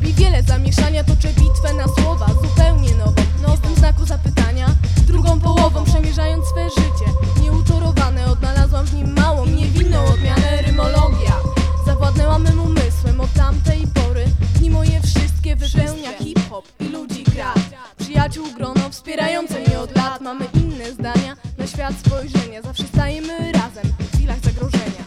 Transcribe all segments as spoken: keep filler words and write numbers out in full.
robi wiele zamieszania, toczę bitwę na słowa zupełnie nową, no w tym znaku zapytania. Drugą połową przemierzając swe życie nieutorowane, odnalazłam w nim małą i niewinną odmianę. Rymologia zawładnęła mym umysłem od tamtej pory. Dni moje wszystkie wypełnia hip-hop i ludzi grat. Przyjaciół grono wspierające mnie od lat. Mamy inne zdania, na świat spojrzenia. Zawsze stajemy razem w chwilach zagrożenia.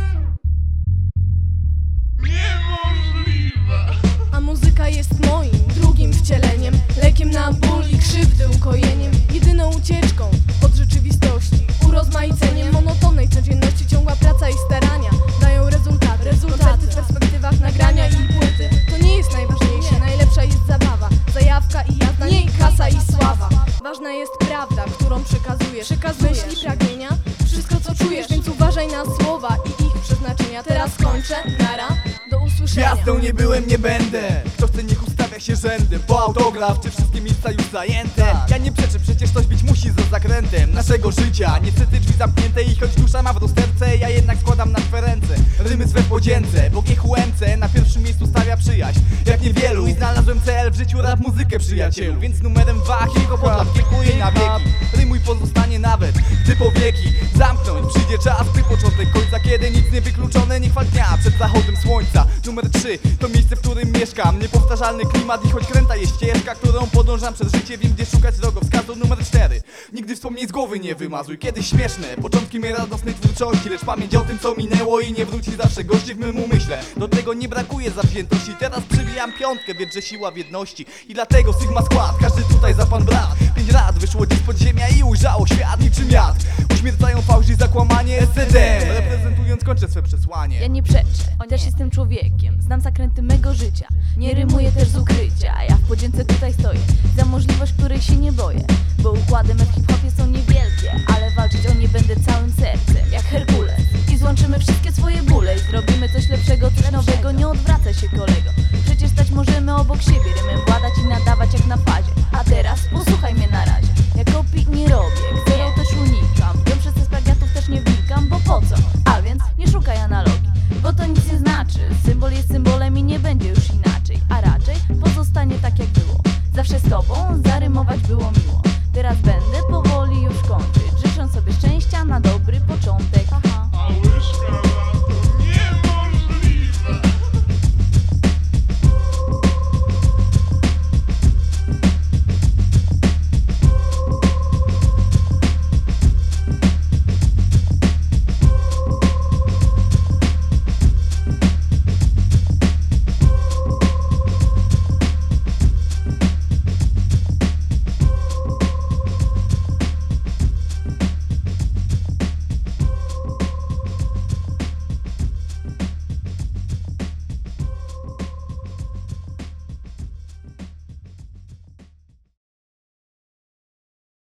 A muzyka jest moim drugim wcieleniem, lekiem na ból i krzywdy ukojeniem, jedyną ucieczką od rzeczywistości, urozmaiceniem monotonnej codzienności. Ciągła praca i starania dają rezultaty, rezultaty w perspektywach nagrania i płyty. To nie jest najważniejsze, najlepsza jest zabawa, zajawka i jazda, nie kasa i sława. Ważna jest prawda, którą przekazujesz, przekazujesz myśli, pragnienia, wszystko co czujesz, więc uważaj na słowa i ich przeznaczenia. Teraz kończę, nara, do usłyszenia. Gwiazdą nie byłem, nie będę. Kto chce, niech ustawia się rzędem po autograf, czy wszystkie miejsca już zajęte. Ja nie przeczę, przecież coś być musi za zakrętem naszego życia. Niestety drzwi zamknięte i choć dusza ma w rozterce, ja jednak składam na twe ręce rymy swe w podzięce, bo G H M C na pierwszym miejscu stawia przyjaźń jak niewielu. I znalazłem cel w życiu, rap muzykę, przyjacielu. Więc numerem dwa kilko podlat dziękuję na wieki. Rymuj pozostanie nawet, gdy powieki zamknąć przyjdzie czas, by początek końca, kiedy nic nie wykluczone, nie chwal dnia przed zachodem słońca. Numer trzy to miejsce, w którym mieszkam, niepowtarzalny klimat i choć kręta jest ścieżka, którą podążam przez życie, wiem gdzie szukać drogowskazu. Numer cztery nigdy wspomnień z głowy nie wymazuj, kiedyś śmieszne początki mej radosnej twórczości, lecz pamięć o tym co minęło i nie wróci zawsze gości w mym umyśle. Do tego nie brakuje zawziętości, teraz przybijam piątkę, wiedz, że siła w jedności i dlatego Sigma skład, każdy tutaj za pan brat. Pięć lat wyszło dziś z podziemia i ujrzało świat niczym wiatr. Uśmiercają fałsz i zakłamanie S C D, reprezentując kończę swe przesłanie. Ja nie przeczę, też jestem człowiekiem, znam zakręty mego życia, nie rymuję też z ukrycia. Ja w podzięce tutaj stoję za możliwość, której się nie boję, bo układy me w hip-hopie są niewielkie, ale walczyć o nie będę całym sercem, jak Herkules. I złączymy wszystkie swoje bóle i zrobimy coś lepszego, coś nowego. Nie odwracaj się, kolego, przecież stać możemy obok siebie, rymem władać i nadawać jak na fazie. A teraz posłuchaj mnie na razie, ja kopii nie robię, zero też unikam, wiem, przez te plagiatów też nie wnikam, bo po co? A więc nie szukaj analogii, bo to nic nie znaczy. Symbol jest symbolem i nie będzie już inaczej, a raczej pozostanie tak jak było. Zawsze z tobą zarymować było miło.